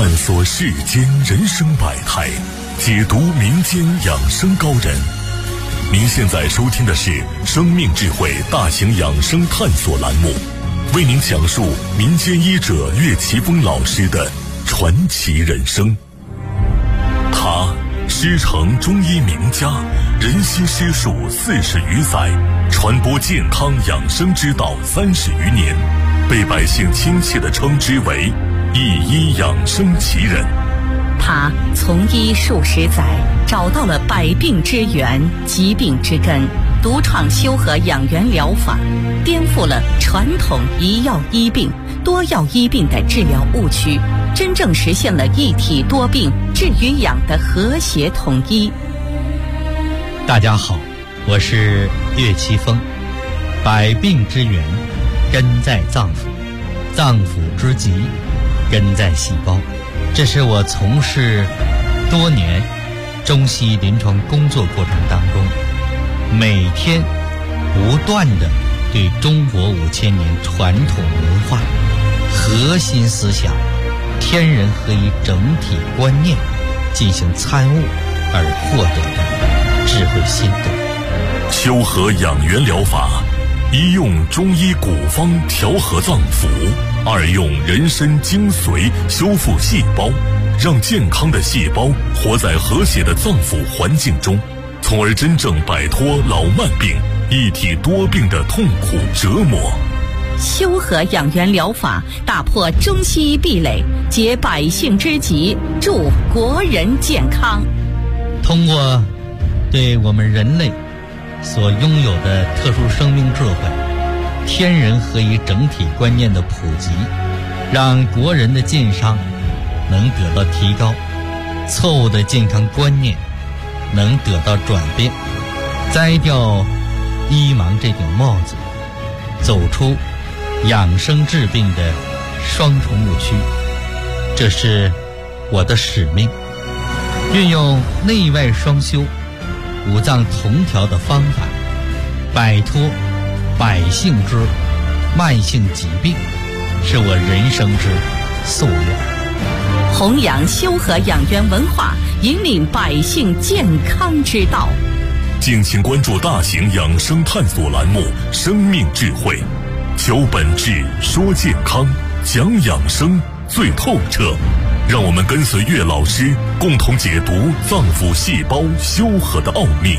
探索世间人生百态，解读民间养生高人。您现在收听的是生命智慧大型养生探索栏目，为您讲述民间医者岳奇峰老师的传奇人生。他师承中医名家，人悉师术40余载，传播健康养生之道30余年，被百姓亲切地称之为一医养生奇人。 他从医数十载，找到了百病之源、疾病之根，独创修和养元疗法，颠覆了传统一药医病、多药医病的治疗误区，真正实现了一体多病、治与养的和谐统一。 大家好，我是岳奇峰。百病之源根在脏腑，脏腑之疾根在细胞。这是我从事多年中西临床工作过程当中，每天不断地对中国5000年传统文化核心思想天人合一整体观念进行参悟而获得的智慧心得。 修和养元疗法，一用中医古方调和脏腑，二用人参精髓修复细胞，让健康的细胞活在和谐的脏腑环境中，从而真正摆脱老慢病、一体多病的痛苦折磨。 修和养元疗法打破中西医壁垒，解百姓之急，助国人健康。 通过对我们人类所拥有的特殊生命智慧、天人合一整体观念的普及，让国人的健康能得到提高，错误的健康观念能得到转变，摘掉医盲这顶帽子，走出养生治病的双重误区。这是我的使命，运用内外双修、五脏同调的方法，摆脱百姓之慢性疾病，是我人生之夙愿。 弘扬修和养元文化，引领百姓健康之道。 敬请关注大型养生探索栏目《生命智慧》，求本质，说健康，讲养生最透彻。让我们跟随岳老师，共同解读脏腑细胞修和的奥秘。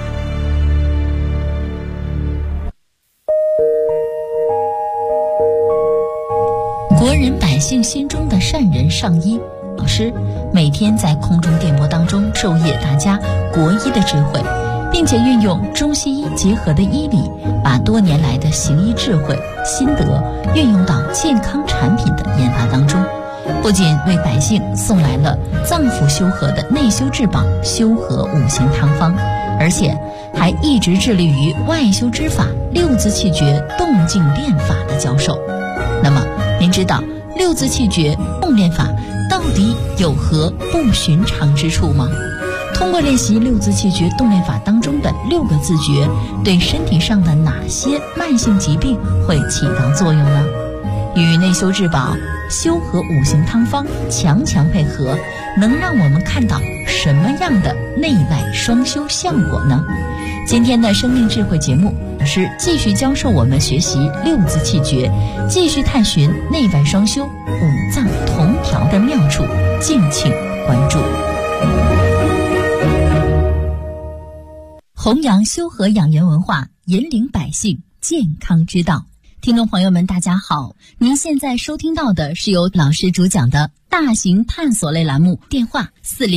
国人百姓心中的善人上医老师，每天在空中电波当中授业大家国医的智慧，并且运用中西医结合的医理，把多年来的行医智慧心得运用到健康产品的研发当中，不仅为百姓送来了脏腑修和的内修至宝修和五行汤方，而且还一直致力于外修之法六字气诀动静练法的教授。那么您知道六字气诀动练法到底有何不寻常之处吗？通过练习六字气诀动练法当中的6个字诀，对身体上的哪些慢性疾病会起到作用呢？与内修至宝修和五行汤方强配合，能让我们看到什么样的内外双修效果呢？今天的生命智慧节目是继续教授我们学习六字气诀，继续探寻内外双修、五脏同调的妙处，敬请关注。弘扬修和养元文化，引领百姓健康之道。听众朋友们大家好，您现在收听到的是由老师主讲的大型探索类栏目，电话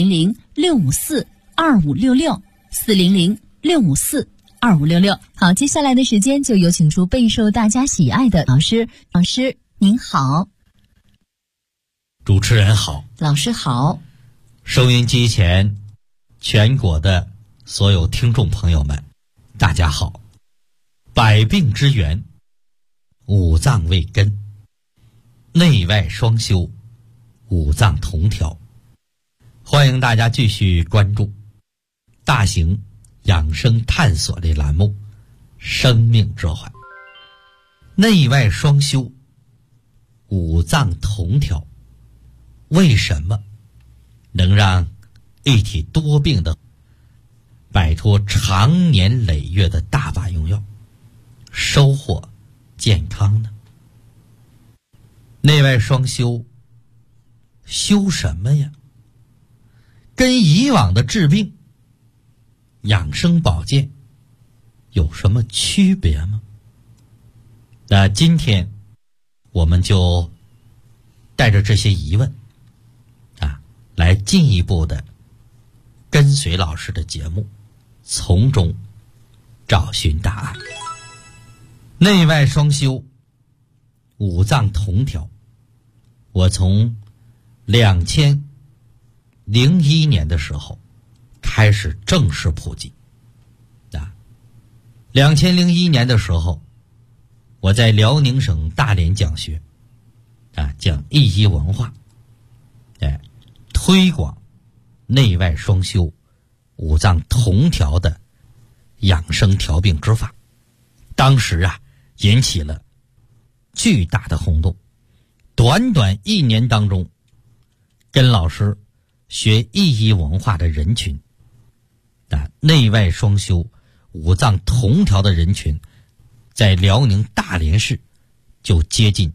400-654-2566 400-654-2566。好，接下来的时间就有请出备受大家喜爱的老师。老师您好。 主持人好， 老师好。 收音机前全国的所有听众朋友们大家好。百病之源，五脏为根，内外双修，五脏同调。欢迎大家继续关注大型养生探索类栏目《生命智慧》。内外双修，五脏同调， 为什么能让一体多病的摆脱长年累月的大把用药，收获健康呢？内外双修，修什么呀？跟以往的治病、养生保健有什么区别吗？那今天我们就带着这些疑问来进一步的跟随老师的节目，从中找寻答案。内外双修，五脏同调，我从2001年的时候开始正式普及。2001年的时候，我在辽宁省大连讲学，讲易医文化，推广内外双修、五脏同调的养生调病之法。当时引起了巨大的轰动。短短1年当中，跟老师学易医文化的人群，内外双修、五脏同调的人群，在辽宁大连市就接近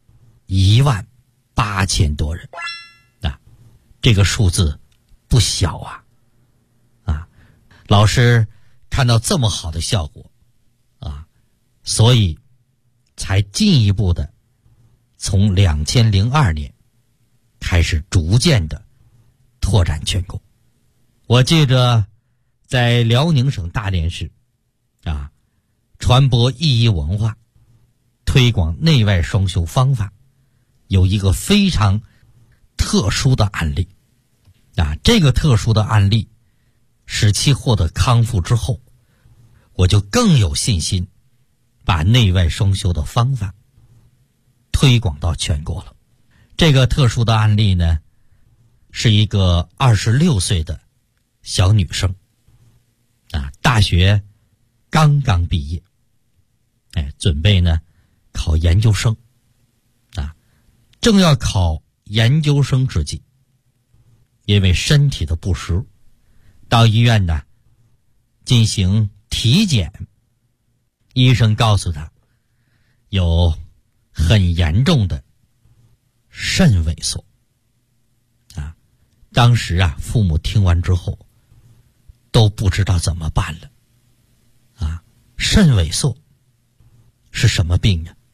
18000多人。这个数字不小老师看到这么好的效果所以才进一步的从2002年开始逐渐的拓展全国。我借着在辽宁省大连市传播易医文化，推广内外双修方法，有一个非常特殊的案例这个特殊的案例使其获得康复之后，我就更有信心把内外双修的方法推广到全国了。这个特殊的案例呢，是一个26岁的小女生大学刚刚毕业，准备呢考研究生正要考研究生之际，因为身体的不适，到医院呢进行体检，医生告诉他有很严重的肾萎缩当时父母听完之后都不知道怎么办了肾萎缩是什么病呢？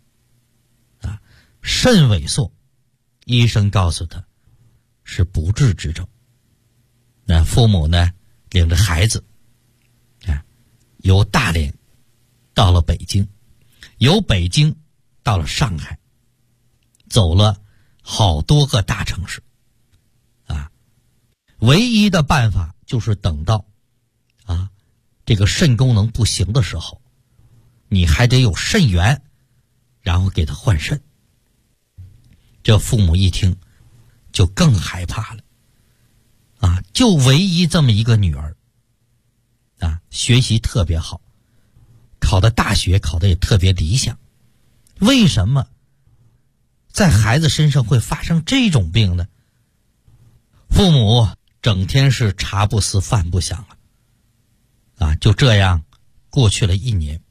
肾萎缩医生告诉他是不治之症。那父母呢领着孩子由大连到了北京，由北京到了上海，走了好多个大城市唯一的办法就是等到这个肾功能不行的时候，你还得有肾源，然后给他换肾。这父母一听就更害怕了就唯一这么一个女儿学习特别好，考的大学考的也特别理想，为什么在孩子身上会发生这种病呢？父母整天是茶不思饭不想就这样过去了1年。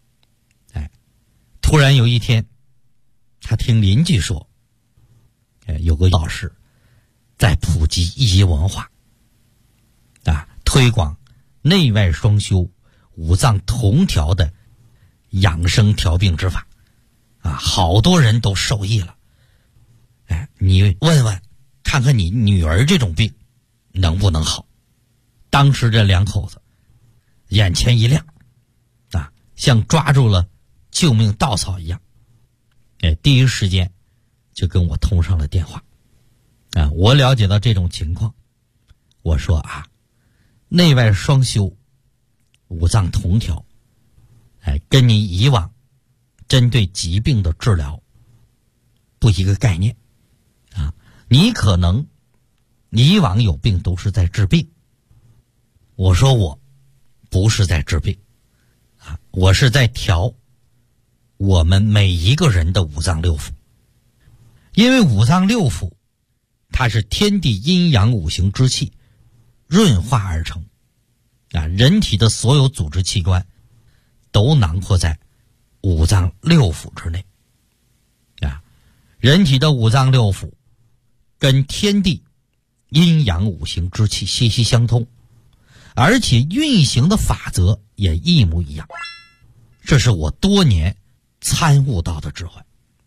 突然有一天，他听邻居说有个老师在普及易医文化推广内外双修、五脏同调的养生调病之法好多人都受益了。你问问看看你女儿这种病能不能好。当时这两口子眼前一亮像抓住了救命稻草一样第一时间就跟我通上了电话我了解到这种情况，我说内外双修、五脏同调跟你以往针对疾病的治疗不一个概念你可能以往有病都是在治病，我说我不是在治病我是在调我们每一个人的五脏六腑。因为五脏六腑它它是天地阴阳五行之气润化而成人体的所有组织器官都囊括在五脏六腑之内人体的五脏六腑跟天地阴阳五行之气息息相通，而且运行的法则也一模一样。这是我多年参悟到的智慧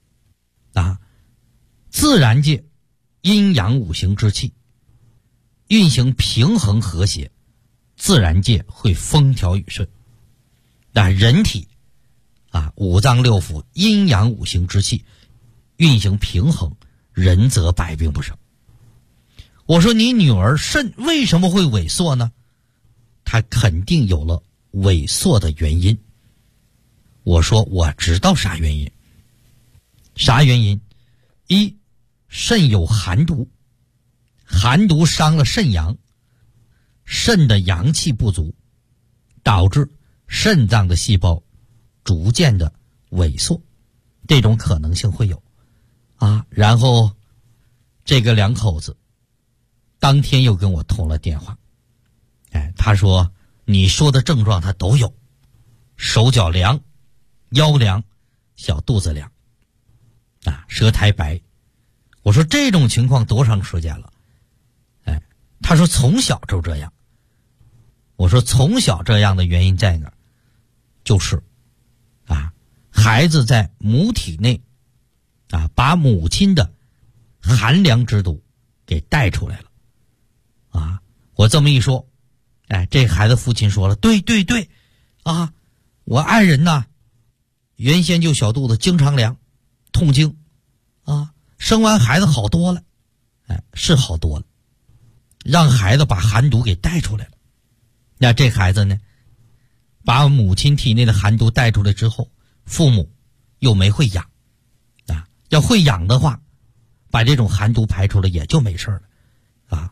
自然界阴阳五行之气运行平衡和谐，自然界会风调雨顺。但人体五脏六腑阴阳五行之气运行平衡，人则百病不生。我说你女儿肾为什么会萎缩呢？她肯定有了萎缩的原因。我说我知道啥原因。啥原因？一，肾有寒毒，寒毒伤了肾阳，肾的阳气不足，导致肾脏的细胞逐渐的萎缩，这种可能性会有然后这个两口子当天又跟我通了电话，他说你说的症状他都有，手脚凉，腰凉，小肚子凉舌苔白。我说这种情况多长时间了？他说从小就这样。我说从小这样的原因在哪儿？就是孩子在母体内把母亲的寒凉之毒给带出来了我这么一说，这孩子父亲说了，对对对我爱人呐原先就小肚子经常凉痛经生完孩子好多了是好多了，让孩子把寒毒给带出来了。那这孩子呢把母亲体内的寒毒带出来之后，父母又没会养要会养的话，把这种寒毒排出来也就没事了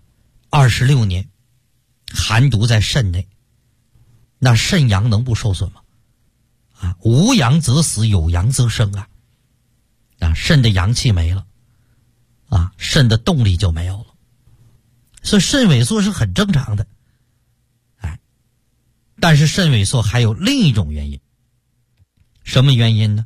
26年寒毒在肾内，那肾阳能不受损吗？无阳则死，有阳则生肾的阳气没了肾的动力就没有了，所以肾萎缩是很正常的但是肾萎缩还有另一种原因。什么原因呢？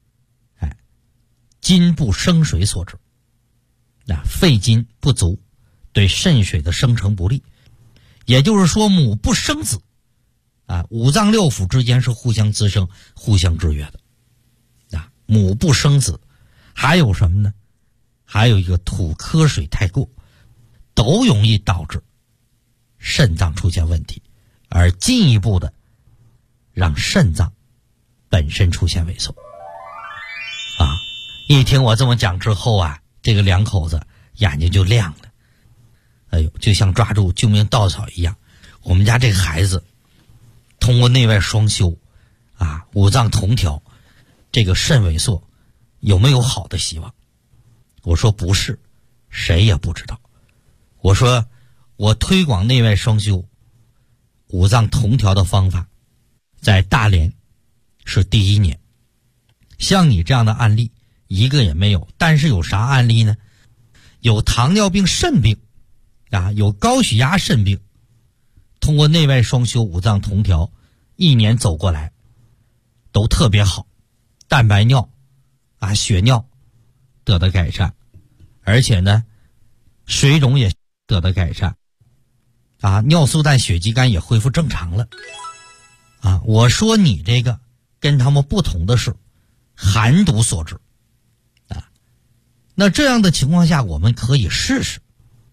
津不生水所致肺津不足，对肾水的生成不利。也就是说母不生子五脏六腑之间是互相滋生互相制约的母不生子。还有什么呢？还有一个土科水太过，都容易导致肾脏出现问题，而进一步的让肾脏本身出现萎缩一听我这么讲之后这个两口子眼睛就亮了，就像抓住救命稻草一样。我们家这个孩子通过内外双修五脏同调，这个肾萎缩有没有好的希望？我说不是，谁也不知道。我说我推广内外双修五脏同调的方法在大连是第1年，像你这样的案例一个也没有。但是有啥案例呢？有糖尿病肾病有高血压肾病，通过内外双修五脏同调1年走过来都特别好，蛋白尿血尿得到改善，而且呢水肿也得到改善尿素氮血肌酐也恢复正常了我说你这个跟他们不同的是寒毒所致那这样的情况下我们可以试试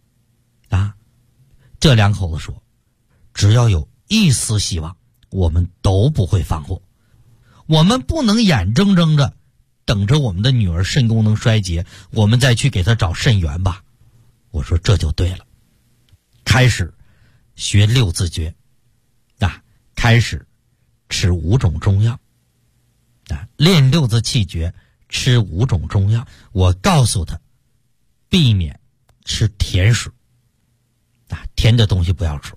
这两口子说只要有一丝希望我们都不会放过。我们不能眼睁睁着等着我们的女儿肾功能衰竭，我们再去给她找肾源吧。我说这就对了，开始学6字诀开始吃5种中药练6字气诀，吃5种中药。我告诉他避免吃甜食甜的东西不要吃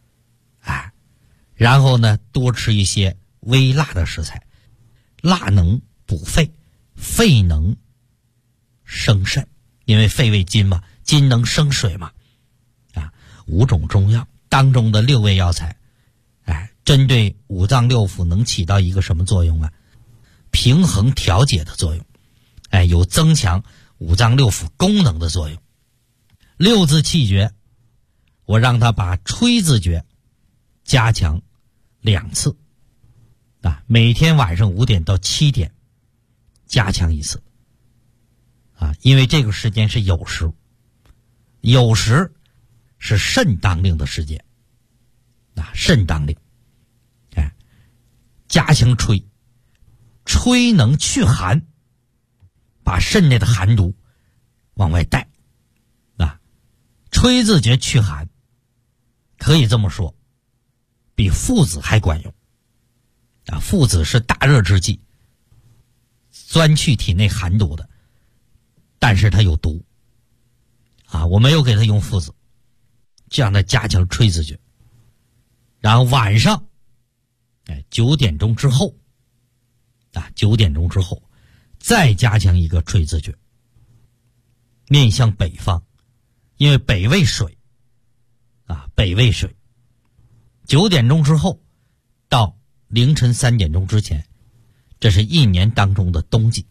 然后呢多吃一些微辣的食材，辣能补肺，肺能生肾，因为肺为金嘛， 金能生水嘛，啊，5种中药当中的6味药材，针对五脏六腑能起到一个什么作用啊？平衡调节的作用，有增强五脏六腑功能的作用。6字气诀，我让他把吹字诀加强2次，每天晚上5点到7点加强1次，因为这个时间是酉时，酉时是肾当令的时间，肾当令，加强吹，吹能去寒，把肾内的寒毒往外带，吹字诀去寒，可以这么说，比附子还管用。附子是大热之剂，钻去体内寒毒的，但是它有毒，我没有给他用附子，这样的加强吹字诀。然后晚上9点钟之后，9点钟之后再加强一个吹字诀，面向北方，因为北为水，北为水，9点钟之后到凌晨3点钟之前，这是1年当中的冬季，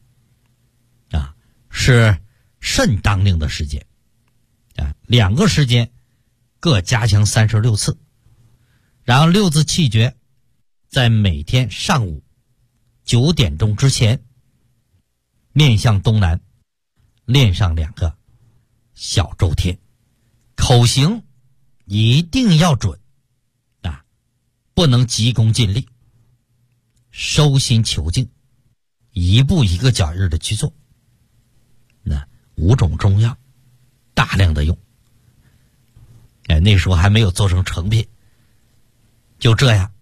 是肾当令的时间，2个时间各加强36次。然后6字气诀在每天上午9点钟之前，面向东南练上2个小周天，口型一定要准，不能急功近利，收心求静，一步一个脚印的去做。5种中药大量的用，那时候还没有做成成品，就这样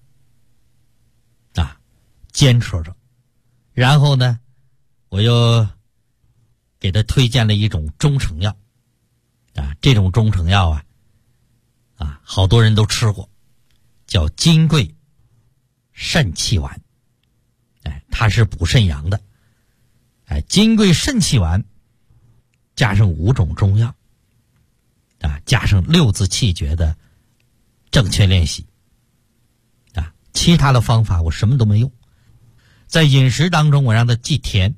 坚持着。然后呢，我又给他推荐了一种中成药，这种中成药好多人都吃过，叫金匮肾气丸，它是补肾阳的，金匮肾气丸加上5种中药，加上6字气诀的正确练习，其他的方法我什么都没用。在饮食当中我让他忌甜，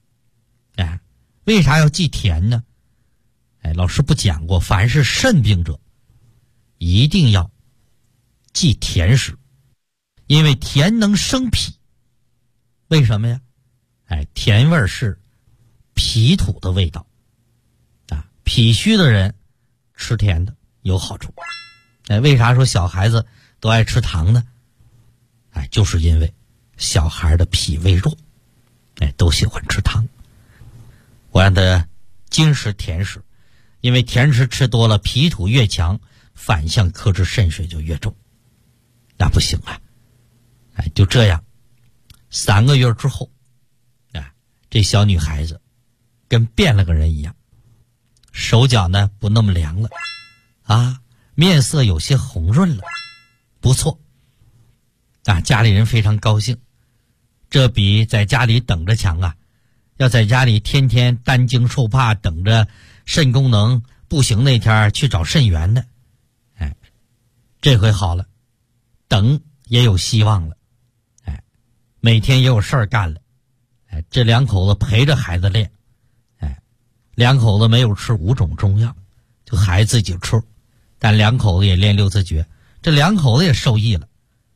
为啥要忌甜呢？老师不讲过，凡是肾病者一定要忌甜食，因为甜能生脾。为什么呀？甜味是脾土的味道，脾虚的人吃甜的有好处。为啥说小孩子都爱吃糖呢？就是因为小孩的脾胃弱，都喜欢吃糖。我让他精食甜食，因为甜食吃多了，脾土越强，反向克制肾水就越重，那不行啊。就这样3个月之后，这小女孩子跟变了个人一样，手脚呢不那么凉了，面色有些红润了，不错，家里人非常高兴，这比在家里等着强啊。要在家里天天担惊受怕，等着肾功能不行那天去找肾源的，这回好了，等也有希望了，每天也有事儿干了，这2口子陪着孩子练，2口子没有吃5种中药，就孩子自己吃，但2口子也练6字诀，这2口子也受益了，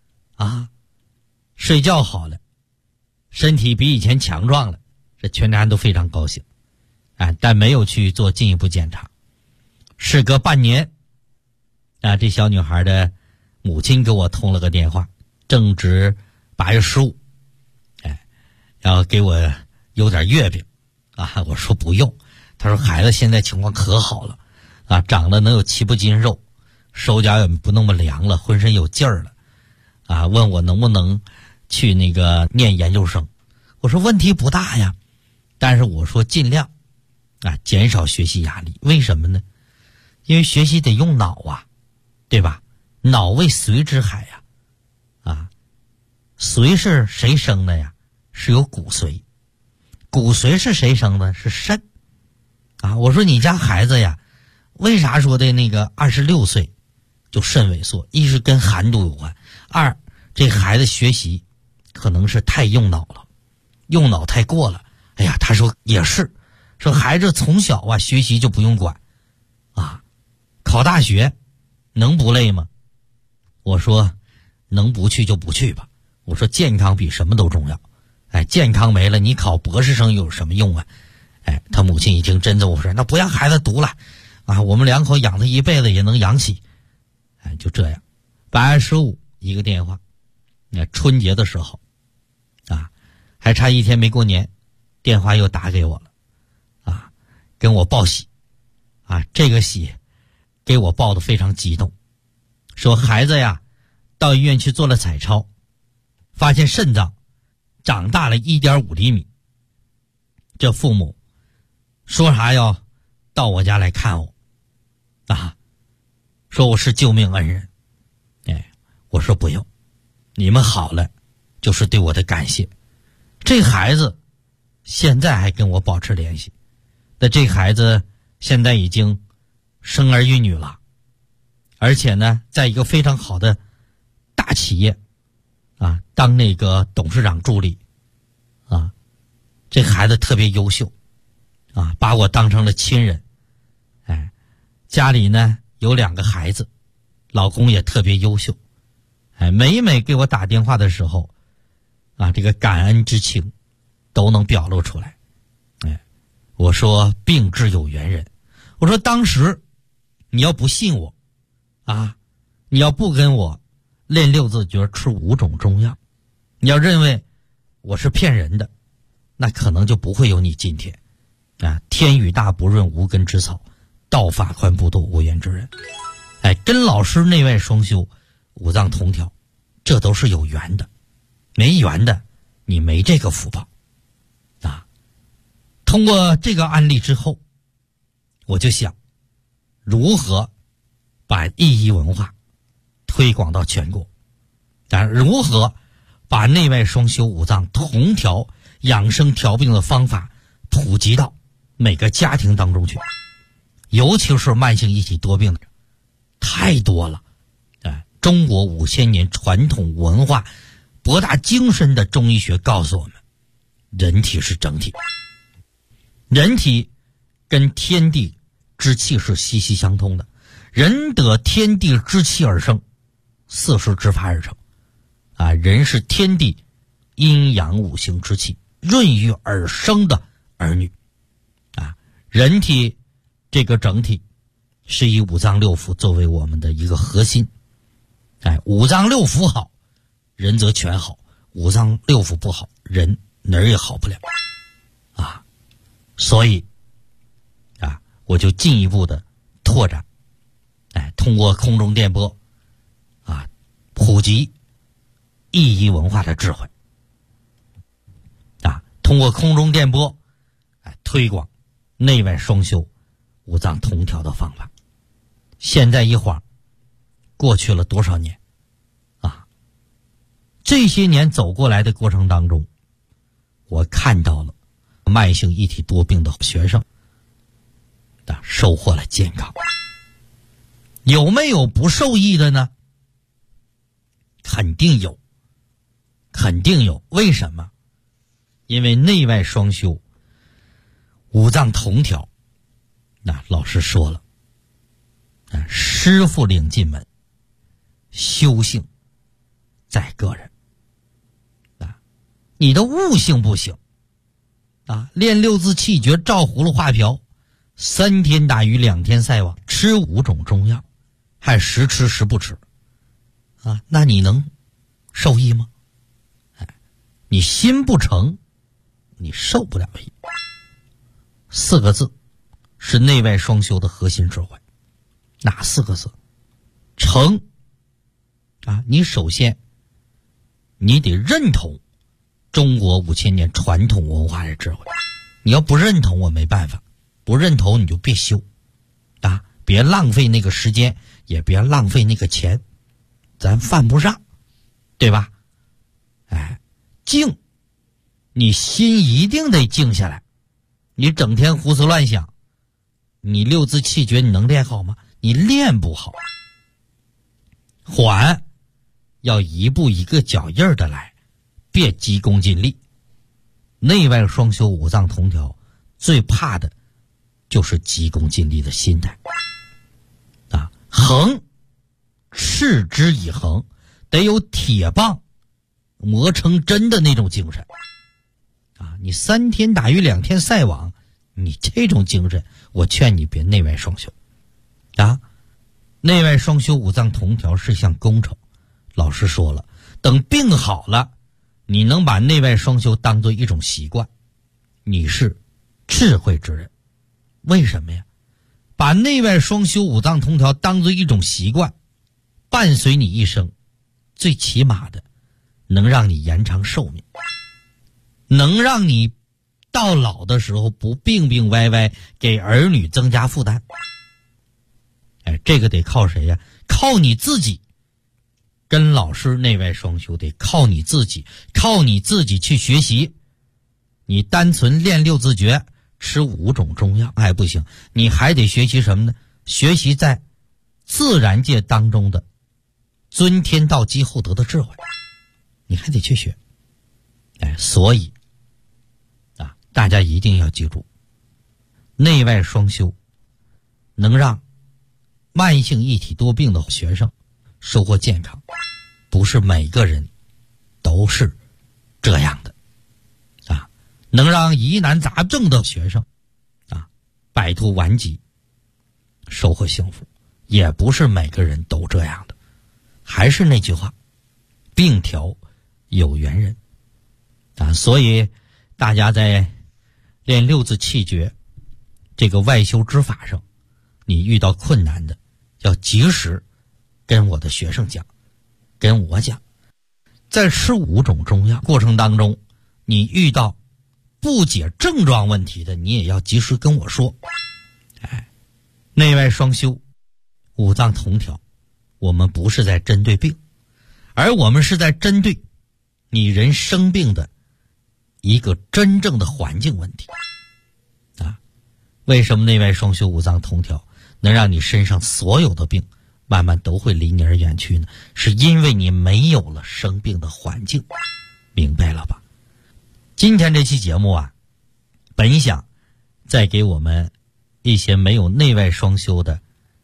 睡觉好了，身体比以前强壮了，这全家人都非常高兴，但没有去做进一步检查。事隔半年，这小女孩的母亲给我通了个电话，正值8月15，然后给我有点月饼，我说不用，她说孩子现在情况可好了，长得能有7、8斤肉，手脚也不那么凉了，浑身有劲儿了，问我能不能去那个念研究生。我说问题不大呀，但是我说尽量减少学习压力。为什么呢？因为学习得用脑对吧？脑为髓之海髓是谁生的呀？是有骨髓。骨髓是谁生的？是肾我说你家孩子呀， 为啥说的那个26岁就肾萎缩？一是跟寒毒有关，二这孩子学习可能是太用脑了，用脑太过了。哎呀，他说也是，说孩子从小啊学习就不用管啊，考大学能不累吗？我说能不去就不去吧。我说健康比什么都重要。哎，健康没了，你考博士生有什么用啊？哎，他母亲一听真的，我说那不让孩子读了啊，我们2口养他一辈子也能养起。哎，就这样，8月15一个电话，那春节的时候啊，还差1天没过年，电话又打给我了啊，跟我报喜啊，这个喜给我报得非常激动，说孩子呀到医院去做了彩超，发现肾脏长大了1.5厘米。这父母说啥要到我家来看我啊，说我是救命恩人。哎，我说不用，你们好了就是对我的感谢。这孩子现在还跟我保持联系，那这孩子现在已经生儿育女了，而且呢在一个非常好的大企业啊当那个董事长助理啊，这孩子特别优秀啊，把我当成了亲人。哎，家里呢有2个孩子，老公也特别优秀。哎，每给我打电话的时候啊，这个感恩之情都能表露出来。哎，我说病至有缘人，我说当时你要不信我啊，你要不跟我练6字诀吃5种中药，你要认为我是骗人的，那可能就不会有你今天啊！天雨大不润无根之草，道法宽不度无缘之人。哎，跟老师内外双修，五脏同调，这都是有缘的，没缘的你没这个福报啊！通过这个案例之后，我就想如何把医医文化推广到全国，如何把内外双修五脏同调养生调病的方法普及到每个家庭当中去，尤其是慢性一体多病的太多了。中国5000年传统文化博大精深的中医学告诉我们，人体是整体，人体跟天地之气是息息相通的，人得天地之气而生，4时之发而成啊，人是天地阴阳5行之气润育而生的儿女啊，人体这个整体是以五脏六腑作为我们的一个核心。哎，五脏六腑好，人则全好；五脏六腑不好，人哪儿也好不了啊。所以啊，我就进一步的拓展，哎，通过空中电波啊，普及医医文化的智慧啊，通过空中电波哎，推广内外双修五脏同调的方法。现在一晃过去了多少年啊，这些年走过来的过程当中，我看到了慢性一体多病的学生啊收获了健康。有没有不受益的呢？肯定有，肯定有。为什么？因为内外双修五脏同调，那老师说了，师傅领进门，修行在个人啊，你的悟性不行啊，练6字气诀，照葫芦画瓢，3天打鱼2天晒网，吃5种中药，还时吃时不吃啊，那你能受益吗？哎，你心不诚，你受不了益。4个字是内外双修的核心智慧。哪4个字？诚啊！你首先你得认同中国5000年传统文化的智慧，你要不认同我没办法，不认同你就别修啊！别浪费那个时间，也别浪费那个钱，咱犯不上，对吧？哎，静，你心一定得静下来，你整天胡思乱想， 你六字气诀你能练好吗？你练不好。缓，要一步一个脚印的来，别急功近利。内外双修五脏同调，最怕的就是急功近利的心态。恒，持之以恒，得有铁棒磨成针的那种精神。你3天打鱼2天晒网，你这种精神，我劝你别内外双修。内外双修五脏同调是项工程。老师说了，等病好了，你能把内外双修当作一种习惯，你是智慧之人。为什么呀？把内外双修五脏同调当作一种习惯，伴随你一生，最起码的能让你延长寿命，能让你到老的时候不病病歪歪，给儿女增加负担。这个得靠谁呀？靠你自己。跟老师内外双修得靠你自己，靠你自己去学习。你单纯练六字诀，吃5种中药不行，你还得学习什么呢？学习在自然界当中的尊天道积厚德的智慧，你还得去学。所以大家一定要记住，内外双修能让慢性一体多病的学生收获健康，不是每个人都是这样的。能让疑难杂症的学生摆脱顽疾，收获幸福，也不是每个人都这样的。还是那句话，病调有缘人所以大家在练六字气诀这个外修之法上，你遇到困难的要及时跟我的学生讲，跟我讲。在吃5种中药过程当中，你遇到不解症状问题的，你也要及时跟我说。内外双修五脏同调，我们不是在针对病，而我们是在针对你人生病的一个真正的环境问题。为什么内外双修五脏同调能让你身上所有的病慢慢都会离你而远去呢？是因为你没有了生病的环境。明白了吧？今天这期节目本想再给我们一些没有内外双修的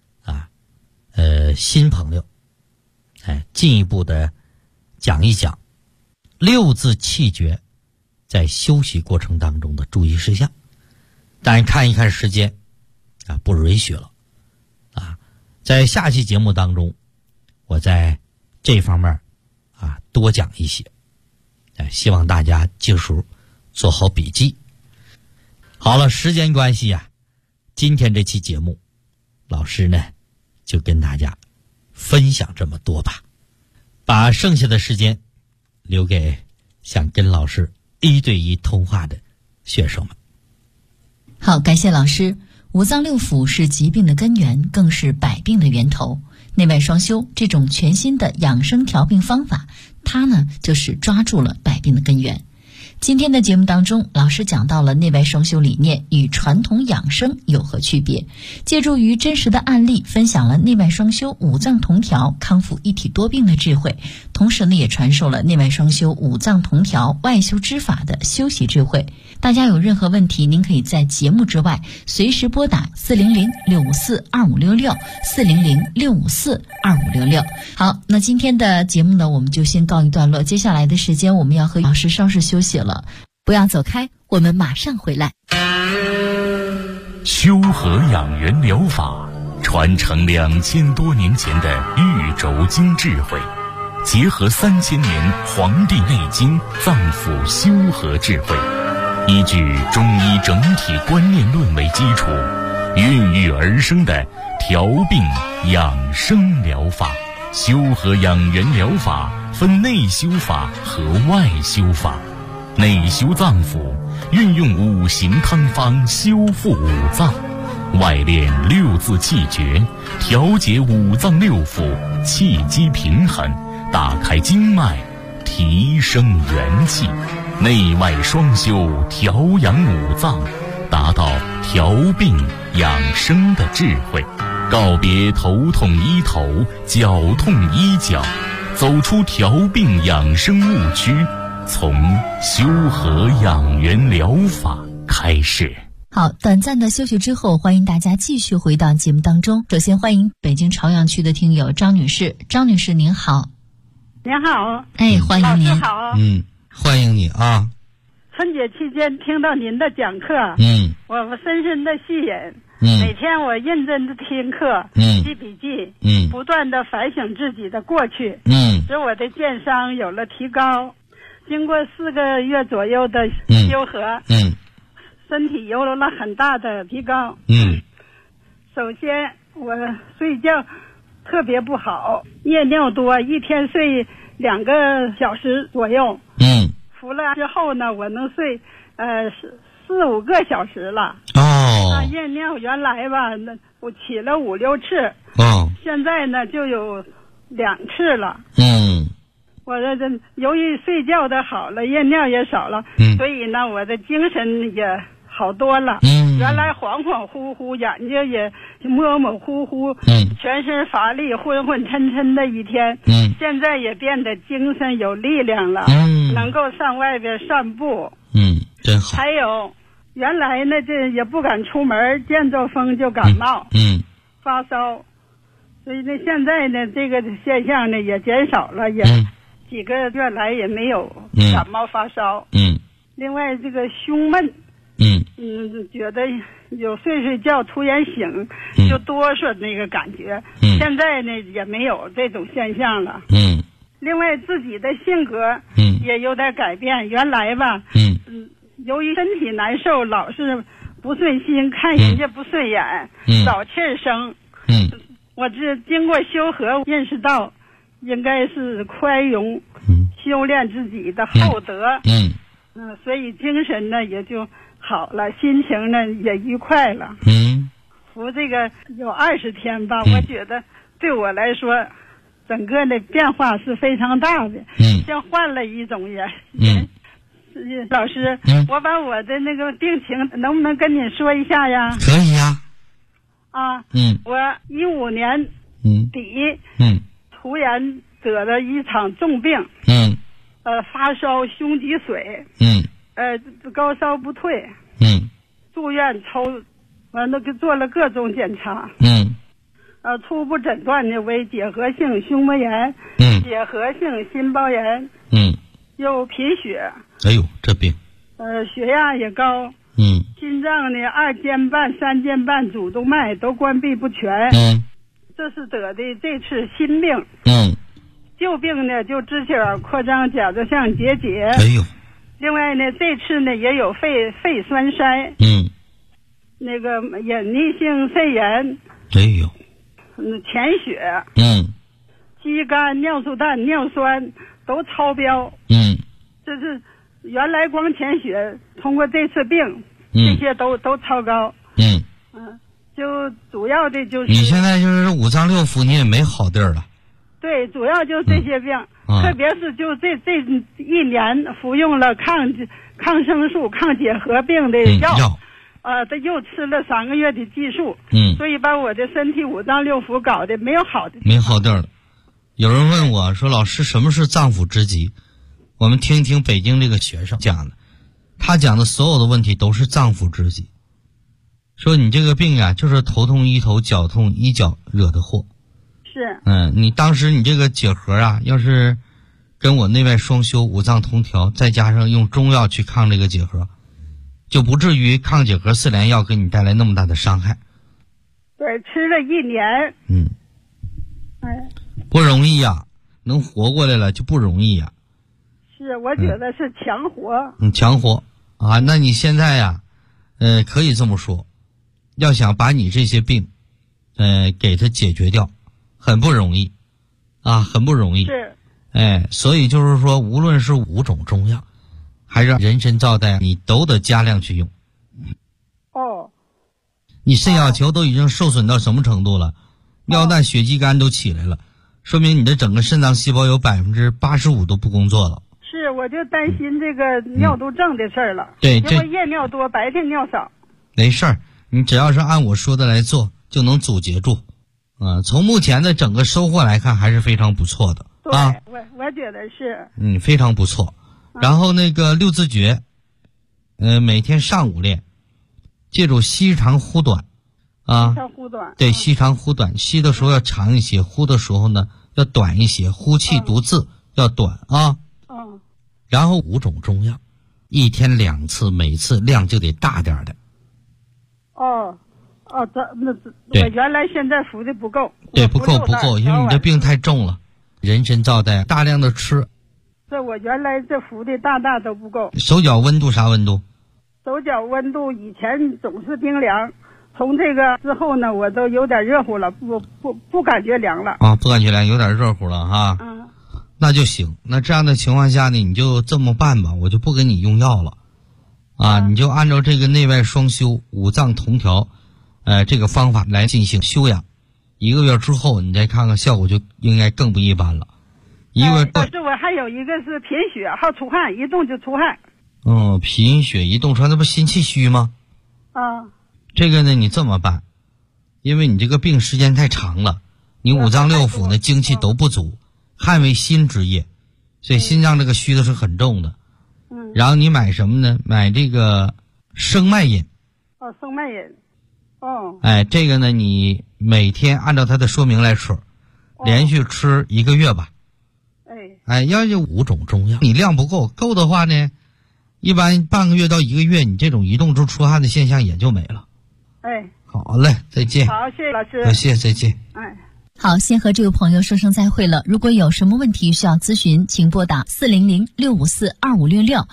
新朋友进一步的讲一讲六字气诀在休息过程当中的注意事项。但看一看时间不允许了在下期节目当中，我在这方面多讲一些，希望大家记熟，做好笔记。好了，时间关系今天这期节目老师呢就跟大家分享这么多吧，把剩下的时间留给想跟老师1对1通话的学生们。 好，感谢老师。五脏六腑是疾病的根源，更是百病的源头。内外双修这种全新的养生调病方法，它呢就是抓住了百病的根源。今天的节目当中，老师讲到了内外双修理念与传统养生有何区别，借助于真实的案例，分享了内外双修五脏同调康复一体多病的智慧，同时呢也传授了内外双修五脏同调外修之法的修习智慧。大家有任何问题，您可以在节目之外随时拨打400-654-2566 400-654-2566。好，那今天的节目呢我们就先告一段落，接下来的时间我们要和老师稍事休息了，不要走开，我们马上回来。 修和养元疗法传承2000多年前的玉轴经智慧，结合3000年《黄帝内经》脏腑修和智慧，依据中医整体观念论为基础，孕育而生的调病养生疗法。修和养元疗法分内修法和外修法。内修脏腑，运用5行汤方修复五脏；外练六字气诀，调节五脏六腑，气机平衡，打开经脉，提升元气。内外双修，调养五脏，达到调病养生的智慧，告别头痛医头、脚痛医脚，走出调病养生误区，从修和养元疗法开始。 好，短暂的休息之后，欢迎大家继续回到节目当中。首先欢迎北京朝阳区的听友张女士。张女士您好。 您好。 哎，欢迎您。 老师好。 欢迎你啊。 春节期间听到您的讲课，我深深的吸引。每天我认真的听课，记笔记，不断的反省自己的过去，使我的健商有了提高。经过4个月左右的修和，身体有了很大的提高。首先我睡觉特别不好，夜尿多，一天睡2个小时左右。服了之后呢，我能睡4-5个小时了。夜尿原来吧，我起了5-6次。现在呢就有2次了。我这由于睡觉的好了，夜尿也少了，所以呢我的精神也好多了。原来恍恍惚惚，眼睛也模模糊糊，全身乏力，昏昏沉沉的一天。现在也变得精神有力量了，能够上外边散步。 真好。 还有原来呢这也不敢出门，见着风就感冒，发烧，所以呢现在呢这个现象呢也减少了，也几个月来也没有感冒发烧。另外这个胸闷，觉得有睡觉突然醒就哆嗦那个感觉，现在呢也没有这种现象了。另外自己的性格也有点改变，原来吧由于身体难受，老是不顺心，看人家不顺眼，找气生。我这经过修和认识到应该是宽容，修炼自己的厚德。所以精神呢也就好了，心情呢也愉快了。服这个有20天吧，我觉得对我来说整个的变化是非常大的，像换了一种人。老师，我把我的那个病情能不能跟你说一下呀？ 可以呀。 我15年底突然得了一场重病，发烧、胸积水，高烧不退，住院抽，完了做了各种检查，初步诊断呢为结核性胸膜炎，结核性心包炎，又贫血。 哎呦，这病。 血压也高，心脏呢2间半、3间半主动脉都关闭不全，这是得的这次新病。旧病呢就支气管扩张、甲状腺结节。 哎呦。 另外呢这次呢也有肺栓塞，那个隐匿性肺炎。 哎呦。 潜血，肌酐、尿素氮、尿酸都超标。这是原来光潜血，通过这次病，这些都超高。就主要的就是你现在就是5脏6腑你也没好地儿了。 对，主要就是这些病，特别是就这1年服用了抗生素、抗结核病的药。他又吃了3个月的激素，所以把我的身体5脏6腑搞得没有好的， 没好地儿了。有人问我说：“老师，什么是脏腑之疾？”我们听一听北京这个学生讲的，他讲的所有的问题都是脏腑之疾。说你这个病啊，就是头痛医头，脚痛医脚惹的祸。 是。 你当时你这个结核啊，要是跟我内外双修、5脏同调，再加上用中药去抗这个结核，就不至于抗结核4联药给你带来那么大的伤害。 对，吃了1年。 不容易呀，能活过来了就不容易呀。 是，我觉得是强活。 强活啊！那你现在呀，可以这么说，要想把你这些病，给它解决掉，很不容易，啊，很不容易。 是。 所以就是说，无论是5种中药，还是人参皂苷，你都得加量去用。你肾小球都已经受损到什么程度了？尿氮、血肌酐都起来了，说明你的整个肾脏细胞有85%都不工作了。 是，我就担心这个尿毒症的事儿了。 对， 因为夜尿多，白天尿少。 没事儿， 你只要是按我说的来做，就能阻截住。从目前的整个收获来看，还是非常不错的。 对，我觉得是。 非常不错。然后那个六字诀，每天上午练，记住吸长呼短。 吸长呼短。 对，吸长呼短，吸的时候要长一些，呼的时候呢要短一些，呼气读字要短啊。然后5种中药，一天2次，每次量就得大点的。 我原来现在服的不够。 对，不够，因为你这病太重了，人参皂苷大量的吃。 这我原来这服的大都不够。 手脚温度啥温度？ 手脚温度以前总是冰凉，从这个之后呢，我都有点热乎了，不感觉凉了。 不感觉凉，有点热乎了哈。那就行。那这样的情况下呢，你就这么办吧，我就不给你用药了。你就按照这个内外双修、五脏同调，这个方法来进行修养。1个月之后，你再看看效果，就应该更不一般了。 可是我还有一个是贫血，好出汗，一动就出汗。 贫血一动出汗，那不心气虚吗？这个呢，你这么办，因为你这个病时间太长了，你五脏六腑呢精气都不足，汗为心之液，所以心脏这个虚的是很重的。然后你买什么呢？买这个生脉饮。 生脉饮。 这个呢，你每天按照它的说明来吃，连续吃1个月吧。要有5种中药，你量不够的话呢，一般半个月到1个月，你这种一动就出汗的现象也就没了。好嘞，再见。 好，谢谢老师。 谢谢，再见。 好，先和这位朋友说声再会了。如果有什么问题需要咨询，请拨打400-654-2566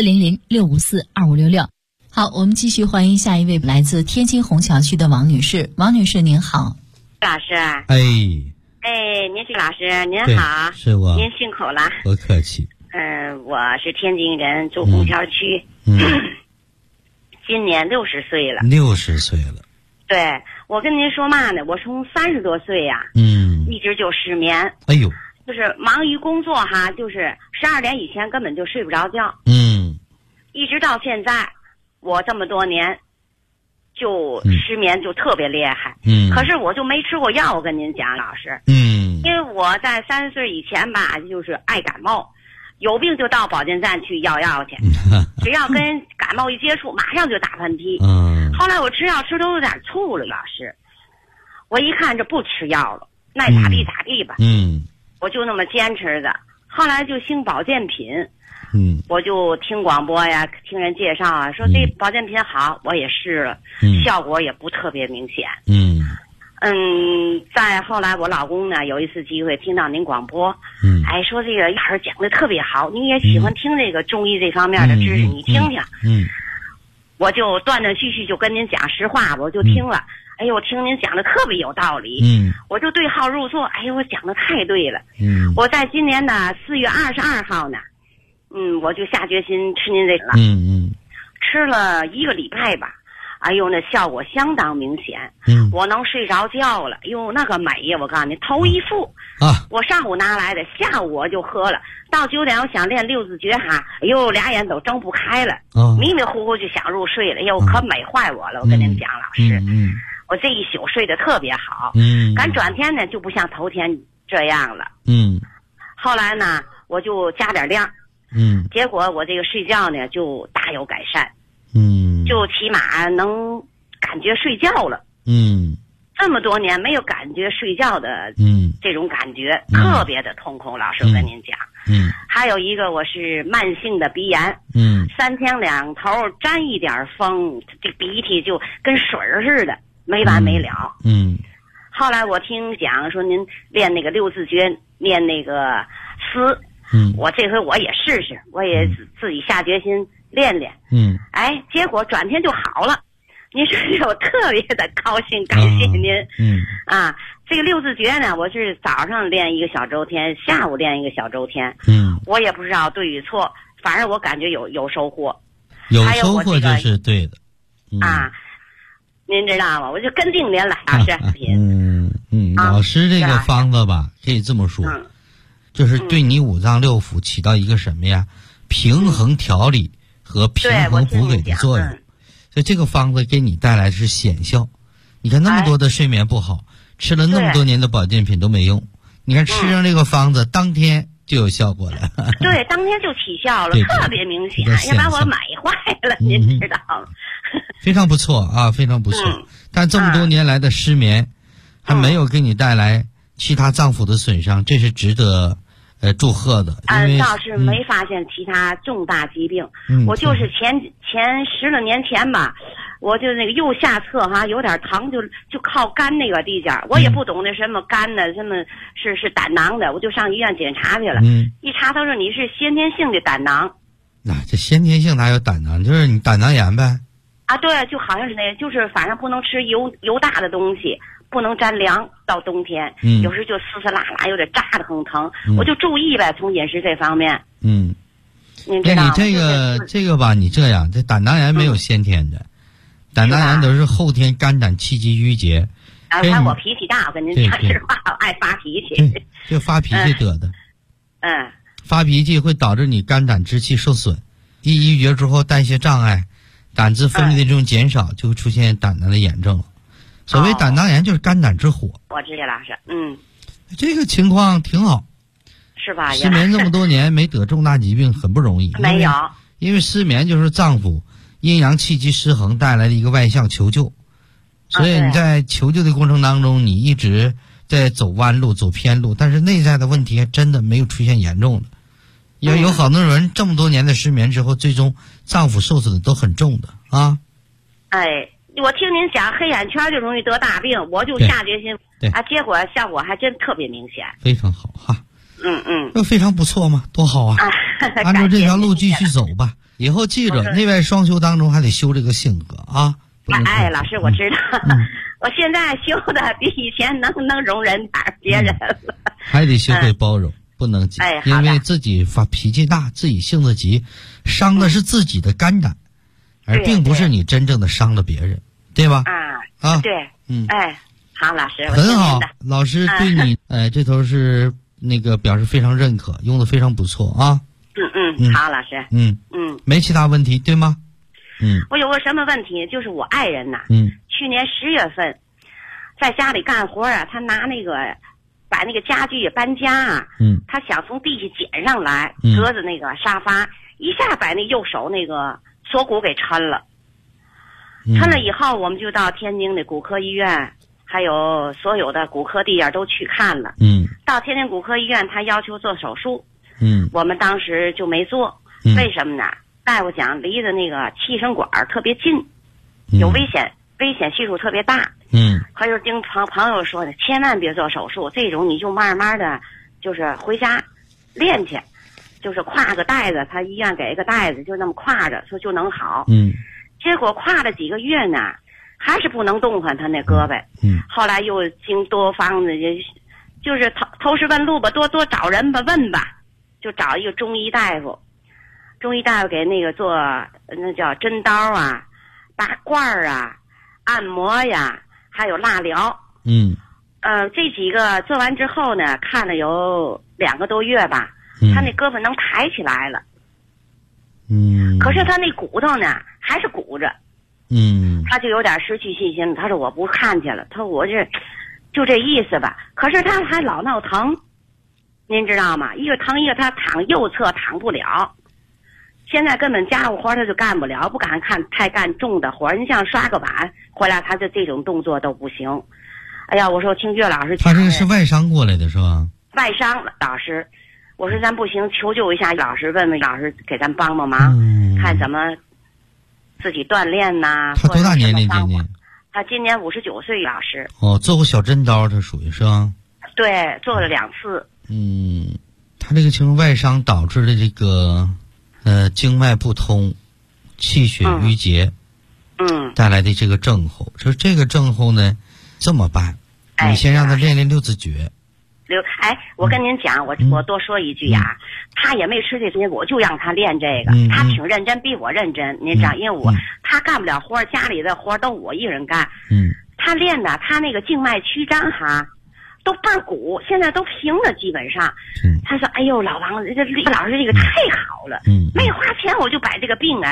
400-654-2566。好，我们继续欢迎下一位来自天津虹桥区的王女士。王女士您好。 老师。您是老师，您好。 是我。 您辛苦了。 不客气。 我是天津人，住虹桥区。今年60岁了。 60岁了。 对，我跟您说嘛呢，我从30多岁呀，一直就失眠。就是忙于工作哈，就是12点以前根本就睡不着觉。一直到现在，我这么多年，就失眠就特别厉害。可是我就没吃过药，我跟您讲，老师。因为我在30岁以前吧，就是爱感冒。有病就到保健站去要药去，只要跟感冒一接触，马上就打喷嚏。后来我吃药吃都有点醋了，老师。我一看这不吃药了，那咋地咋地吧。我就那么坚持着。后来就兴保健品。我就听广播呀，听人介绍啊，说这保健品好，我也试了，效果也不特别明显。再后来我老公呢，有一次机会听到您广播，说这个老师讲的特别好，你也喜欢听这个中医这方面的知识，你听听。我就断断续续就跟您讲实话，我就听了。我听您讲的特别有道理。我就对号入座。我讲的太对了。我在今年的4月22号呢，我就下决心吃您这个了。吃了1个礼拜吧。那效果相当明显。我能睡着觉了。那个美呀！我告诉你，头一副。我上午拿来的，下午我就喝了。到9点，我想练6字诀哈，俩眼都睁不开了，迷迷糊糊就想入睡了。可美坏我了！我跟您讲，老师，我这一宿睡得特别好。赶转天呢，就不像头天这样了。后来呢，我就加点量。结果我这个睡觉呢，就大有改善。就起码能感觉睡觉了。这么多年没有感觉睡觉的这种感觉，特别的痛苦。老师，我跟您讲。还有一个，我是慢性的鼻炎。3天2头沾一点风，这鼻涕就跟水似的，没完没了。后来我听讲说您练那个6字诀，练那个丝。我这回我也试试，我也自己下决心练练。结果转天就好了。您说我特别的高兴，感谢您。这个6字诀呢，我是早上练1个小周天，下午练1个小周天。我也不知道对与错，反正我感觉有收获。 有收获就是对的。 您知道吗？我就跟定您了，老师。 老师这个方子吧，可以这么说，就是对你五脏六腑起到一个什么呀？平衡调理和平衡补给的作用。 所以这个方子给你带来的是显效。你看那么多的睡眠不好，吃了那么多年的保健品都没用，你看吃上这个方子，当天就有效果了。 对，当天就起效了， 对特别明显，也把我买坏了，您知道吗？ 非常不错啊，非常不错。但这么多年来的失眠，还没有给你带来其他脏腑的损伤，这是值得祝贺的。 倒是没发现其他重大疾病。我就是前10来年前吧，我就那个右下侧有点疼，就靠肝那个地界，我也不懂那什么肝的，什么是胆囊的，我就上医院检查去了。一查他说你是先天性的胆囊。 那这先天性哪有胆囊？就是你胆囊炎呗。 啊，对，就好像是那，就是反正不能吃油大的东西，不能沾凉，到冬天，有时就撕撕拉拉，有点扎得很疼，我就注意呗，从饮食这方面。您知道吗？ 你这个吧，你这样，这胆囊炎没有先天的，胆囊炎都是后天肝胆气机郁结。 看我脾气大，我跟您讲实话，我爱发脾气。 就发脾气得的。发脾气会导致你肝胆之气受损，一郁结之后代谢障碍。胆汁分泌的这种减少，就会出现胆囊的炎症了。所谓胆囊炎就是肝胆之火。 我知道了，是这个情况挺好， 是吧？ 失眠这么多年没得重大疾病很不容易。 没有， 因为失眠就是脏腑阴阳气机失衡带来的一个外向求救，所以你在求救的过程当中，你一直在走弯路、走偏路，但是内在的问题还真的没有出现严重的。有好多人这么多年的失眠之后，最终脏腑受损的都很重的啊。 我听您讲黑眼圈就容易得大病，我就下决心，结果效果还真特别明显， 非常好哈。那非常不错嘛，多好啊！按照这条路继续走吧。以后记着，内外双修当中还得修这个性格啊。 老师，我知道，我现在修的比以前能容忍点别人了， 还得学会包容。不能急，因为自己发脾气大，自己性子急，伤的是自己的肝胆，而并不是你真正的伤了别人，对吧？ 对，好，老师， 很好，老师对你，这头是那个表示非常认可，用的非常不错啊。 好，老师， 没其他问题对吗？ 我有个什么问题，就是我爱人呐，去年10月份在家里干活啊，他拿那个。把那个家具搬家啊，他想从地下捡上来，隔着那个沙发，一下把那右手那个锁骨给抻了。抻了以后，我们就到天津的骨科医院，还有所有的骨科地点都去看了。到天津骨科医院，他要求做手术。我们当时就没做，为什么呢？大夫讲离着那个气声管特别近，有危险系数特别大。可是听朋友说的，千万别做手术，这种你就慢慢的，就是回家练去，就是挎个袋子，他医院给个袋子，就那么挎着，说就能好。结果挎了几个月呢，还是不能动弹他那胳膊。后来又经多方的，就是投石问路吧，多找人吧，问吧，就找一个中医大夫给那个做那叫针刀啊、拔罐啊、按摩呀。还有蜡疗，这几个做完之后呢，看了有2个多月吧，他那胳膊能抬起来了，可是他那骨头呢还是鼓着，他就有点失去信心了。他说我不看去了，他说我就这意思吧。可是他还老闹疼，您知道吗？一个疼一个，他躺右侧躺不了。现在根本家务活他就干不了，不敢太干重的活。你像刷个碗回来，他就这种动作都不行。哎呀，我说听岳老师讲， 他这个是外伤过来的是吧？ 外伤老师，我说咱不行，求救一下老师，问问老师给咱帮忙，看怎么自己锻炼呐。 他多大年龄今年？ 他今年59岁，老师。 做过小针刀，他属于是吧？ 对，做了2次。 他这个情况外伤导致的这个。经脉不通，气血郁结，带来的这个症候，就是这个症候呢，这么办？你先让他练六字诀。 我跟您讲，我多说一句呀，他也没吃这些，我就让他练这个，他挺认真，比我认真。您知道，因为他干不了活，家里的活都我一人干。他练的，他那个静脉曲张都倍儿鼓，现在都平了，基本上。他说：“哎呦，老王，这李老师这个太好了，没花钱我就把这个病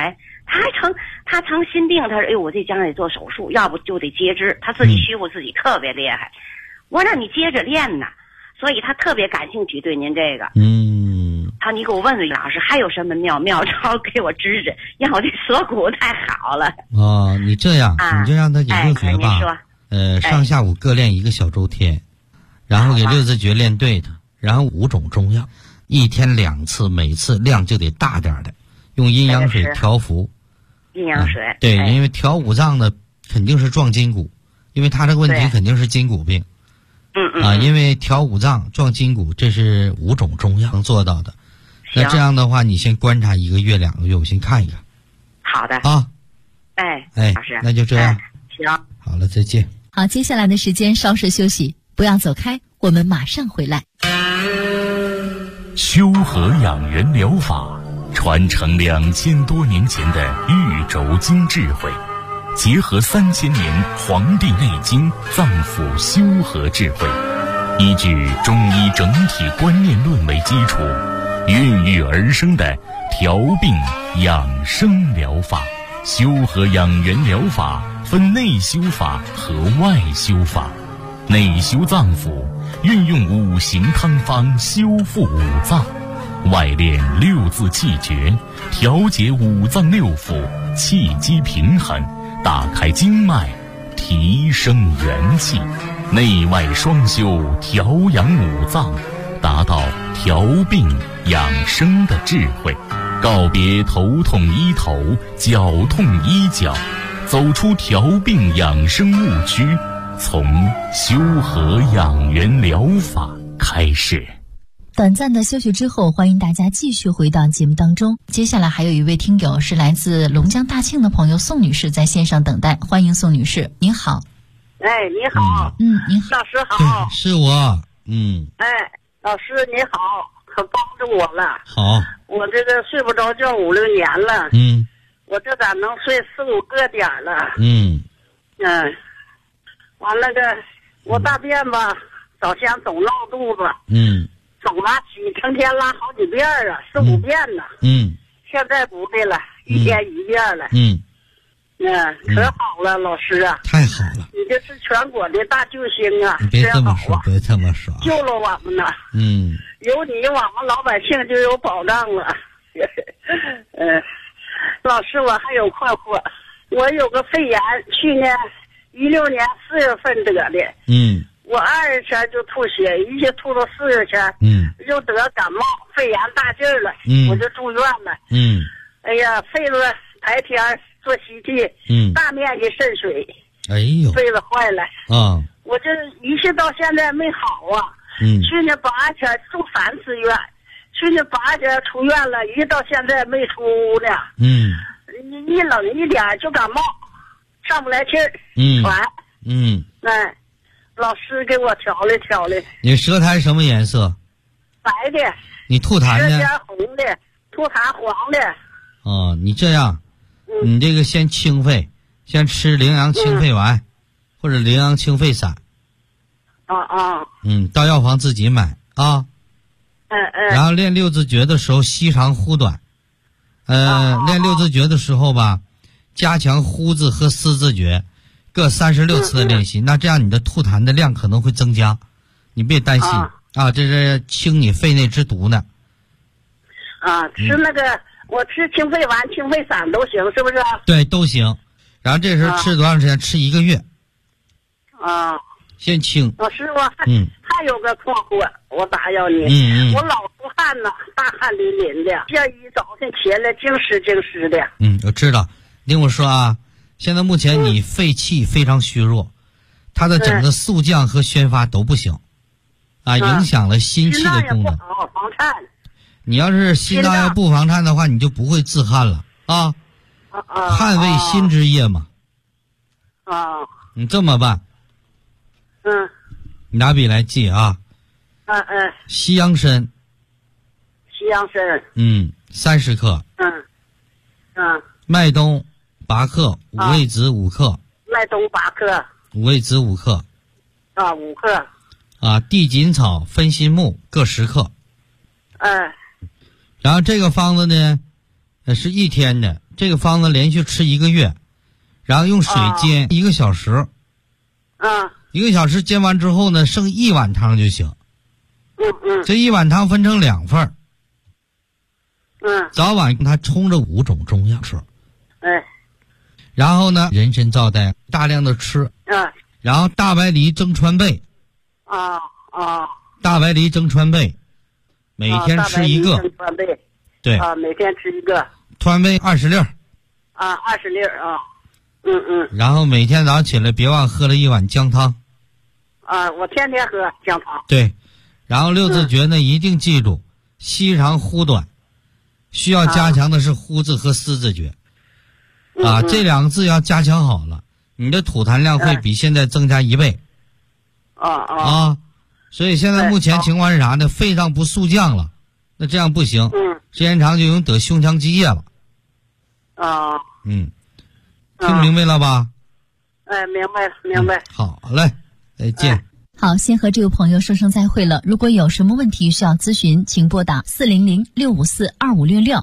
他成心病，他说哎呦我这将来得做手术，要不就得截肢，他自己虚乎自己特别厉害。我让你接着练呢，所以他特别感兴趣对您这个。他你给我问问老师还有什么妙招给我指指，让我这锁骨太好了。 你这样，你就让他给六诀吧。上下午各练1个小周天，然后给六字诀练对的，然后5种中药，1天2次，每次量就得大点的，用阴阳水调服。 阴阳水。 对，因为调五脏的肯定是壮筋骨，因为他这个问题肯定是筋骨病。因为调五脏壮筋骨，这是5种中药能做到的。那这样的话，你先观察1个月2个月，我先看一看。 好的啊。 老师， 那就这样。 行。 好了，再见。 好，接下来的时间稍事休息，不要走开，我们马上回来。 修和养元疗法传承2000多年前的玉轴经智慧，结合3000年《黄帝内经》脏腑修和智慧，依据中医整体观念论为基础，孕育而生的调病养生疗法。修和养元疗法分内修法和外修法。内修脏腑，运用5行汤方修复五脏；外练6字气诀，调节五脏六腑，气机平衡，打开经脉，提升元气。内外双修，调养五脏，达到调病养生的智慧。告别头痛医头，脚痛医脚，走出调病养生误区，从修和养元疗法开始。 短暂的休息之后，欢迎大家继续回到节目当中。接下来还有一位听友是来自龙江大庆的朋友宋女士在线上等待，欢迎宋女士，您好。 你好。 您好。 老师好。 是我。 老师你好，可帮助我了。 好。 我这个睡不着觉5、6年了。我这咋能睡4、5个点了？完了我大便吧，早先总闹肚子。总拉稀，成天拉好几遍啊，4、5遍呢。现在不对了，1天1遍了。可好了，老师啊。 太好了。 你这是全国的大救星啊！ 你别这么说，别这么说。 救了我们呢。有你，我们老百姓就有保障了。老师，我还有困惑，我有个肺炎，去年16年4月份得的。我2月前就吐血，一下吐到4月前。又得感冒，肺炎大劲儿了。我就住院了。哎呀，肺子白天做吸气，大面积渗水。 哎呦， 肺子坏了。我这一直到现在没好啊。去年8月前住3次院，去年8月前出院了，一直到现在没出呢。一冷一点就感冒，上不来气儿，喘。老师给我调理调理。 你舌苔什么颜色？ 白的。 你吐痰呢？ 舌尖红的，吐痰黄的。 你这样，你这个先清肺，先吃羚羊清肺丸，或者羚羊清肺散。到药房自己买啊。然后练6字诀的时候吸长呼短。练6字诀的时候吧，加强呼字和思字诀，各36次的练习。那这样你的吐痰的量可能会增加，你别担心这是清你肺内之毒呢。 吃那个我吃清肺丸、清肺散都行，是不是？ 对，都行。然后这时候吃多长时间？吃1个月。先清。 老师，我还有个困惑，我打扰你。我老出汗呢，大汗淋淋的，这一早晨起来净湿的。 我知道。听我说啊，现在目前你肺气非常虚弱，它的整个肃降和宣发都不行，影响了心气的功能。 防颤。 你要是心脏要不防颤的话，你就不会自汗了啊。汗为心之液嘛。你这么办？你拿笔来记啊。西洋参。 西洋参。 30克。麦冬8克，五味子5克。 麦冬8克。 五味子5克。 5克。 地锦草、分心木各10克。然后这个方子呢，是1天的， 这个方子连续吃1个月，然后用水煎1个小时。1个小时煎完之后呢，剩1碗汤就行。这1碗汤分成2份。早晚它冲着5种中药吃。然后呢，人参皂苷大量的吃。然后大白梨蒸川贝。大白梨蒸川贝，每天吃1个。 蒸川贝。 对。 每天吃1个。 川贝20粒。 20粒啊。 然后每天早上起来别忘喝了1碗姜汤。 我天天喝姜汤。 对。然后6字诀呢，一定记住吸长呼短，需要加强的是呼字和思字诀。这2个字要加强好了，你的吐痰量会比现在增加1倍。所以现在目前情况是啥呢？肺脏不速降了，那这样不行。时间长就容易得胸腔积液了。听明白了吧？ 明白。 好嘞，再见。 好，先和这位朋友说声再会了。如果有什么问题需要咨询，请拨打400-654-2566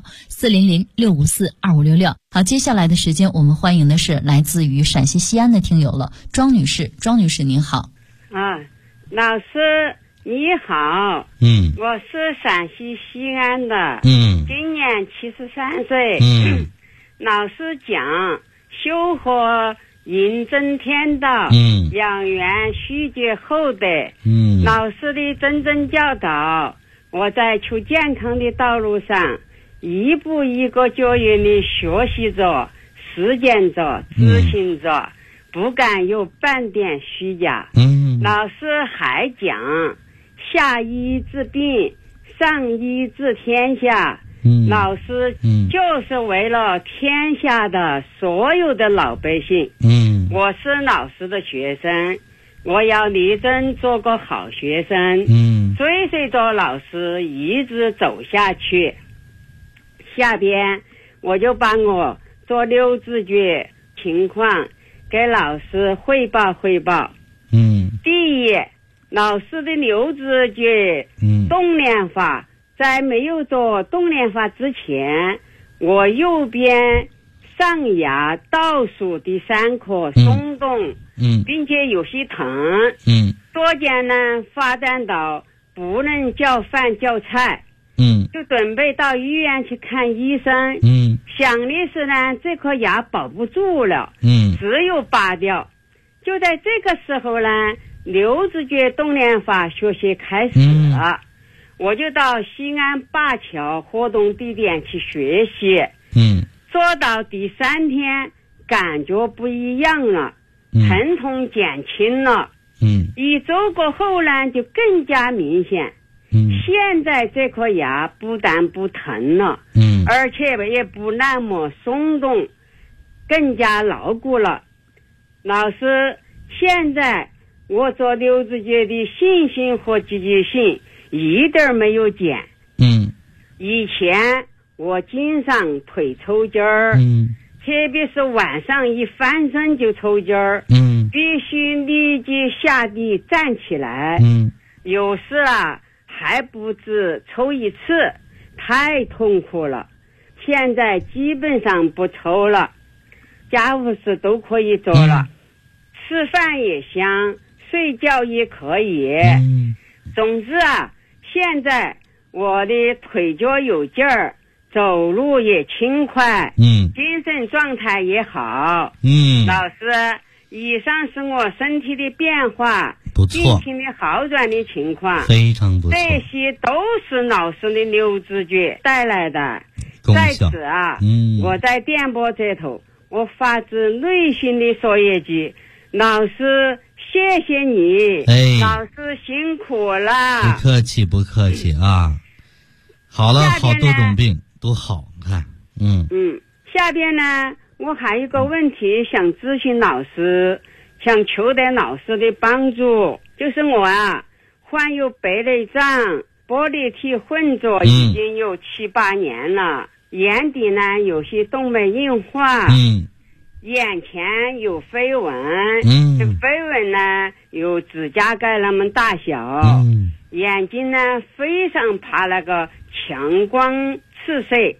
400-654-2566。好，接下来的时间我们欢迎的是来自于陕西西安的听友了，庄女士。庄女士您好。 老师你好。我是陕西西安的。今年73岁。老师讲修和饮真天道，养元虚节后代。老师的谆谆教导，我在求健康的道路上一步一个脚印的学习着、实践着、执行着，不敢有半点虚假。老师还讲下医治病，上医治天下。老师就是为了天下的所有的老百姓。我是老师的学生，我要力争做个好学生。随着老师一直走下去。下边我就把我做6字诀情况给老师汇报汇报。第一，老师的6字诀动念法，在没有做动念法之前，我右边上牙倒数第3颗松动，并且有些疼。左肩呢发展到不能叫饭叫菜。就准备到医院去看医生。想的是呢，这颗牙保不住了。只有拔掉。就在这个时候呢，6字诀动念法学习开始了。我就到西安灞桥活动地点去学习。做到第3天感觉不一样了，疼痛减轻了。1周过后呢就更加明显。现在这颗牙不但不疼了，而且也不那么松动，更加牢固了。老师，现在我做6字诀的信心和积极性一点没有减。以前我经常腿抽筋儿，特别是晚上一翻身就抽筋儿，必须立即下地站起来。有时还不止抽1次，太痛苦了。现在基本上不抽了，家务事都可以做了，吃饭也香，睡觉也可以。总之现在我的腿脚有劲儿，走路也轻快，精神状态也好。老师，以上是我身体的变化， 不错， 病情的好转的情况， 非常不错。 这些都是老师的6字诀带来的。在此我在电波这头，我发自内心的说一句，老师谢谢你。老师辛苦了。 不客气不客气啊。好了，好多种病都好看。 下边呢我还有个问题想咨询老师，想求得老师的帮助。就是我患有白内障、玻璃体混浊已经有7、8年了，眼底呢有些动脉硬化，眼前有飞纹，这飞纹呢有指甲盖那么大小，眼睛呢非常怕那个强光刺射，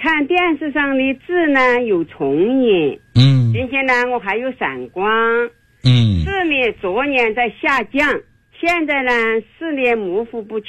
看电视上的字呢有重影，并且呢我还有散光，视力昨年在下降，现在呢视力模糊不清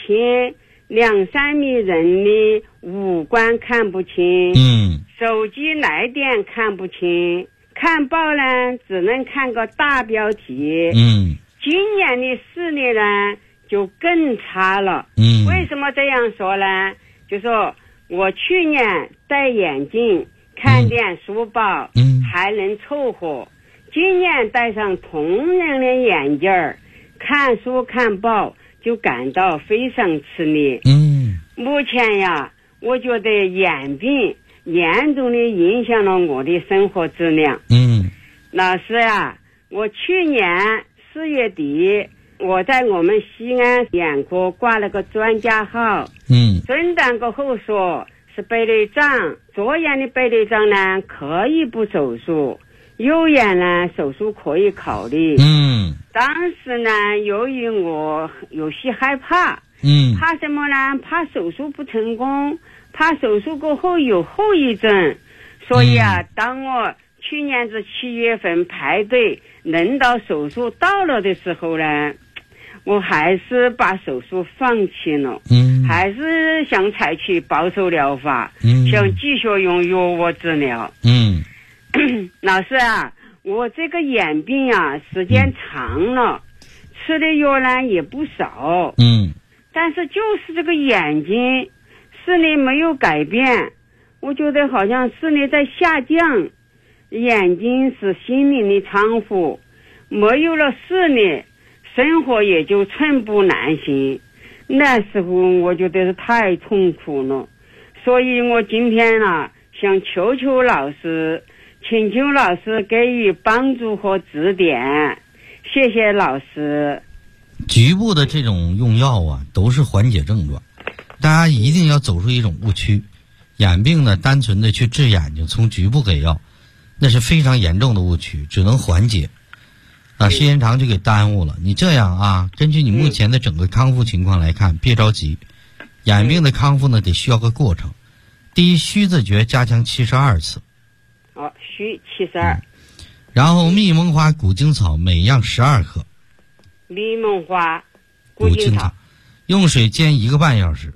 ，2-3米人的五官看不清，手机来电看不清，看报呢只能看个大标题，今年的视力呢就更差了。为什么这样说呢？就说我去年戴眼镜看点书报还能凑合，今年戴上同样的眼镜看书看报就感到非常吃力。目前呀，我觉得眼病严重的影响了我的生活质量。老师啊，我去年4月底我在我们西安眼科挂了个专家号，诊断过后说是白内障，左眼的白内障呢可以不手术，右眼呢手术可以考虑。当时呢由于我有些害怕，怕什么呢？怕手术不成功，怕手术过后有后遗症，所以啊，当我去年是7月份排队轮到手术到了的时候呢，我还是把手术放弃了，还是想采取保守疗法，想继续用药物治疗。老师啊，我这个眼病啊时间长了，吃的药呢也不少，但是就是这个眼睛视力没有改变，我觉得好像视力在下降。眼睛是心灵的窗户，没有了视力，生活也就寸步难行。那时候我觉得是太痛苦了，所以我今天啊想求求老师，请求老师给予帮助和指点，谢谢老师。 局部的这种用药啊都是缓解症状，大家一定要走出一种误区，眼病呢单纯的去治眼睛，从局部给药，那是非常严重的误区，只能缓解时间长就给耽误了。你这样啊，根据你目前的整个康复情况来看，别着急，眼病的康复呢得需要个过程。第一，虚字诀加强72次， 虚72， 然后蜜蒙花古精草每样12克， 蜜蒙花古精草用水煎1个半小时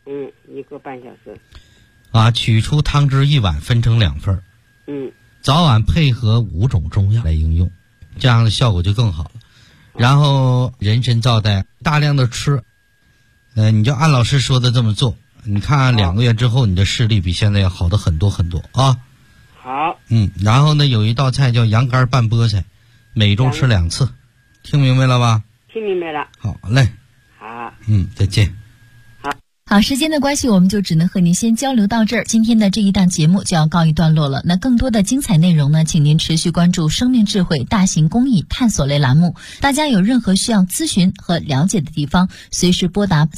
，1个半小时取出汤汁1碗，分成2份，早晚配合5种中药来应用，这样的效果就更好了。然后人参皂苷大量的吃，你就按老师说的这么做，你看2个月之后，你的视力比现在要好的很多很多啊。 好。 然后呢，有一道菜叫羊肝拌菠菜，每周吃2次，听明白了吧？ 听明白了。 好嘞。 好。 再见。 好，时间的关系，我们就只能和您先交流到这儿。今天的这一档节目就要告一段落了。那更多的精彩内容呢，请您持续关注生命智慧大型公益探索类栏目。大家有任何需要咨询和了解的地方，随时拨打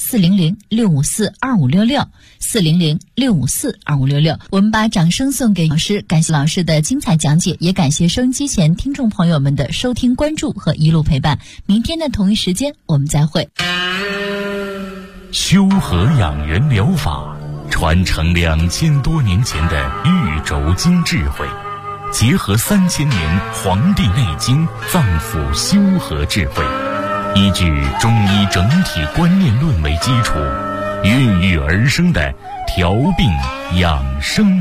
400-654-2566 400-654-2566。我们把掌声送给老师，感谢老师的精彩讲解，也感谢收音机前听众朋友们的收听关注和一路陪伴。明天的同一时间我们再会。 修和养元疗法传承2000多年前的玉轴经智慧，结合3000年《黄帝内经》脏腑修和智慧，依据中医整体观念论为基础，孕育而生的调病养生